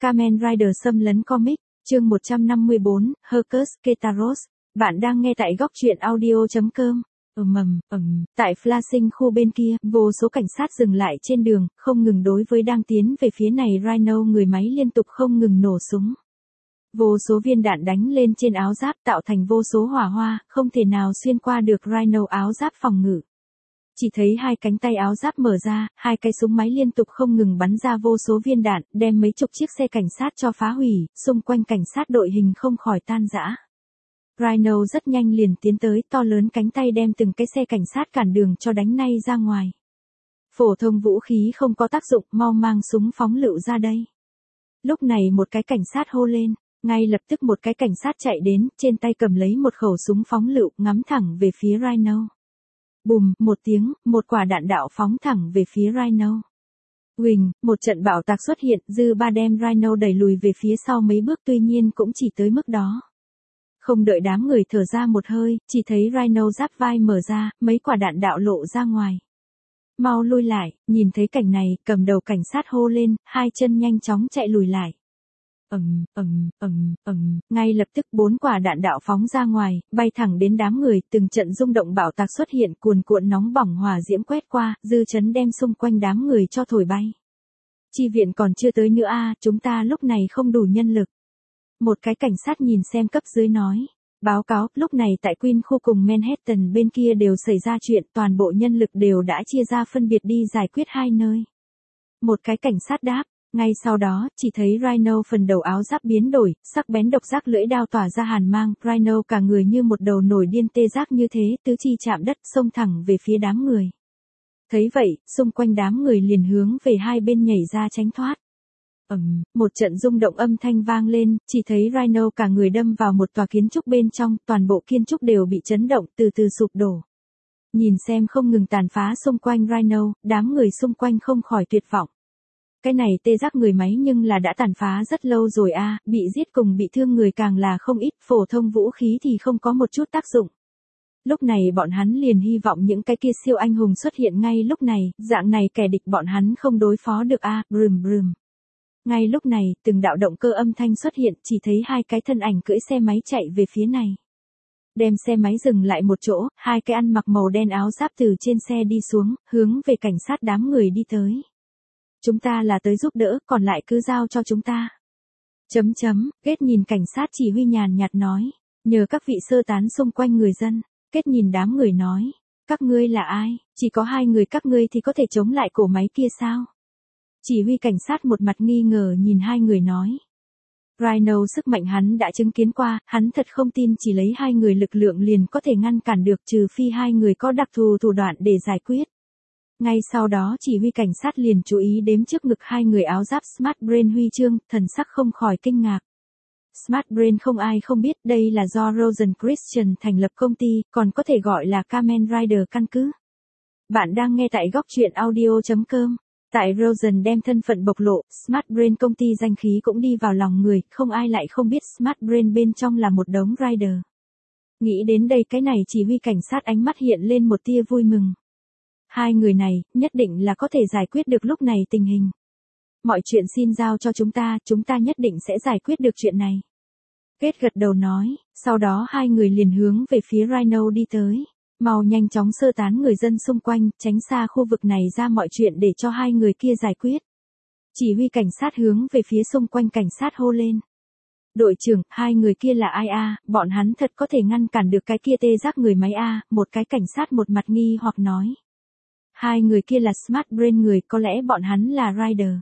Kamen Rider xâm lấn comic, chương 154, Hercus Ketaros. Bạn đang nghe tại góc truyện audio.com. Tại flashing khu bên kia, vô số cảnh sát dừng lại trên đường, không ngừng đối với đang tiến về phía này Rhino người máy liên tục không ngừng nổ súng. Vô số viên đạn đánh lên trên áo giáp tạo thành vô số hỏa hoa, không thể nào xuyên qua được Rhino áo giáp phòng ngự. Chỉ thấy hai cánh tay áo giáp mở ra, hai cái súng máy liên tục không ngừng bắn ra vô số viên đạn, đem mấy chục chiếc xe cảnh sát cho phá hủy, xung quanh cảnh sát đội hình không khỏi tan rã. Rhino rất nhanh liền tiến tới, to lớn cánh tay đem từng cái xe cảnh sát cản đường cho đánh nay ra ngoài. Phổ thông vũ khí không có tác dụng, mau mang súng phóng lựu ra đây. Lúc này một cái cảnh sát hô lên, ngay lập tức một cái cảnh sát chạy đến, trên tay cầm lấy một khẩu súng phóng lựu, ngắm thẳng về phía Rhino. Bùm, một tiếng, một quả đạn đạo phóng thẳng về phía Rhino. Huỳnh, một trận bạo tạc xuất hiện, dư ba đem Rhino đẩy lùi về phía sau mấy bước, tuy nhiên cũng chỉ tới mức đó. Không đợi đám người thở ra một hơi, chỉ thấy Rhino giáp vai mở ra, mấy quả đạn đạo lộ ra ngoài. Mau lui lại, nhìn thấy cảnh này, cầm đầu cảnh sát hô lên, hai chân nhanh chóng chạy lùi lại. Ngay lập tức 4 quả đạn đạo phóng ra ngoài, bay thẳng đến đám người, từng trận rung động bạo tạc xuất hiện, cuồn cuộn nóng bỏng hỏa diễm quét qua, dư chấn đem xung quanh đám người cho thổi bay. Chi viện còn chưa tới nữa a, chúng ta lúc này không đủ nhân lực. Một cái cảnh sát nhìn xem cấp dưới nói. Báo cáo, lúc này tại Queen khu cùng Manhattan bên kia đều xảy ra chuyện, toàn bộ nhân lực đều đã chia ra phân biệt đi giải quyết hai nơi. Một cái cảnh sát đáp. Ngay sau đó, chỉ thấy Rhino phần đầu áo giáp biến đổi, sắc bén độc giác lưỡi đao tỏa ra hàn mang, Rhino cả người như một đầu nổi điên tê giác như thế, tứ chi chạm đất, xông thẳng về phía đám người. Thấy vậy, xung quanh đám người liền hướng về hai bên nhảy ra tránh thoát. Một trận rung động âm thanh vang lên, chỉ thấy Rhino cả người đâm vào một tòa kiến trúc bên trong, toàn bộ kiến trúc đều bị chấn động, từ từ sụp đổ. Nhìn xem không ngừng tàn phá xung quanh Rhino, đám người xung quanh không khỏi tuyệt vọng. Cái này tê giác người máy nhưng là đã tàn phá rất lâu rồi a, bị giết cùng bị thương người càng là không ít, phổ thông vũ khí thì không có một chút tác dụng. Lúc này bọn hắn liền hy vọng những cái kia siêu anh hùng xuất hiện ngay lúc này, dạng này kẻ địch bọn hắn không đối phó được a, brum. Ngay lúc này, từng đạo động cơ âm thanh xuất hiện, chỉ thấy hai cái thân ảnh cưỡi xe máy chạy về phía này. Đem xe máy dừng lại một chỗ, hai cái ăn mặc màu đen áo giáp từ trên xe đi xuống, hướng về cảnh sát đám người đi tới. Chúng ta là tới giúp đỡ, còn lại cứ giao cho chúng ta. Kết nhìn cảnh sát chỉ huy nhàn nhạt nói. Nhờ các vị sơ tán xung quanh người dân. Kết nhìn đám người nói. Các ngươi là ai? Chỉ có hai người các ngươi thì có thể chống lại cổ máy kia sao? Chỉ huy cảnh sát một mặt nghi ngờ nhìn hai người nói. Rhino sức mạnh hắn đã chứng kiến qua, hắn thật không tin chỉ lấy hai người lực lượng liền có thể ngăn cản được, trừ phi hai người có đặc thù thủ đoạn để giải quyết. Ngay sau đó chỉ huy cảnh sát liền chú ý đếm trước ngực hai người áo giáp Smart Brain huy chương, thần sắc không khỏi kinh ngạc. Smart Brain không ai không biết, đây là do Rosen Christian thành lập công ty, còn có thể gọi là Kamen Rider căn cứ. Bạn đang nghe tại góc truyện audio.com. Tại Rosen đem thân phận bộc lộ, Smart Brain công ty danh khí cũng đi vào lòng người, không ai lại không biết Smart Brain bên trong là một đống Rider. Nghĩ đến đây cái này chỉ huy cảnh sát ánh mắt hiện lên một tia vui mừng. Hai người này, nhất định là có thể giải quyết được lúc này tình hình. Mọi chuyện xin giao cho chúng ta nhất định sẽ giải quyết được chuyện này. Kết gật đầu nói, sau đó hai người liền hướng về phía Rhino đi tới. Mau nhanh chóng sơ tán người dân xung quanh, tránh xa khu vực này ra mọi chuyện để cho hai người kia giải quyết. Chỉ huy cảnh sát hướng về phía xung quanh cảnh sát hô lên. Đội trưởng, hai người kia là ai a? Bọn hắn thật có thể ngăn cản được cái kia tê giác người máy a? Một cái cảnh sát một mặt nghi hoặc nói. Hai người kia là Smart Brain người, có lẽ bọn hắn là Rider.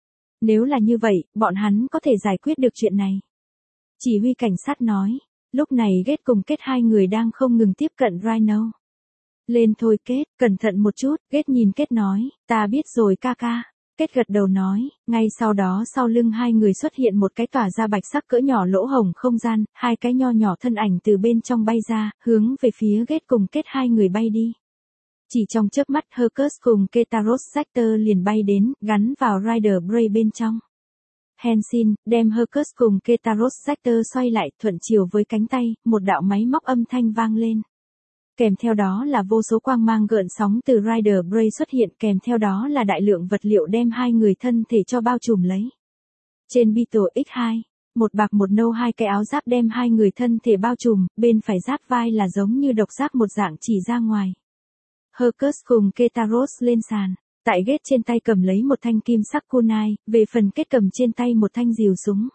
Nếu là như vậy, bọn hắn có thể giải quyết được chuyện này. Chỉ huy cảnh sát nói. Lúc này Kết cùng Kết hai người đang không ngừng tiếp cận Rhino. Lên thôi Kết, cẩn thận một chút, Kết nhìn Kết nói, ta biết rồi ca. Kết gật đầu nói, ngay sau đó sau lưng hai người xuất hiện một cái tỏa ra bạch sắc cỡ nhỏ lỗ hổng không gian, hai cái nho nhỏ thân ảnh từ bên trong bay ra, hướng về phía Kết cùng Kết hai người bay đi. Chỉ trong chớp mắt Hercus cùng Ketaros Sector liền bay đến, gắn vào Rider Bray bên trong. Henshin, đem Hercus cùng Ketaros Sector xoay lại, thuận chiều với cánh tay, một đạo máy móc âm thanh vang lên. Kèm theo đó là vô số quang mang gợn sóng từ Rider Bray xuất hiện, kèm theo đó là đại lượng vật liệu đem hai người thân thể cho bao trùm lấy. Trên Beetle X2, một bạc một nâu hai cái áo giáp đem hai người thân thể bao trùm, bên phải giáp vai là giống như độc giác một dạng chỉ ra ngoài. Hercus cùng Ketaros lên sàn, tại ghét trên tay cầm lấy một thanh kim sắc kunai, về phần kết cầm trên tay một thanh rìu súng.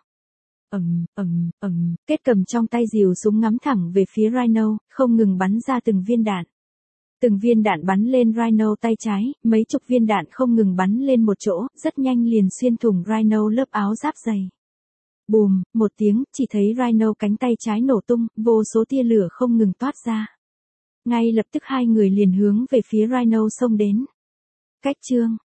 Kết cầm trong tay rìu súng ngắm thẳng về phía Rhino, không ngừng bắn ra từng viên đạn. Từng viên đạn bắn lên Rhino tay trái, mấy chục viên đạn không ngừng bắn lên một chỗ, rất nhanh liền xuyên thủng Rhino lớp áo giáp dày. Bùm, một tiếng, chỉ thấy Rhino cánh tay trái nổ tung, vô số tia lửa không ngừng toát ra. Ngay lập tức hai người liền hướng về phía Rhino xông đến. Cách chương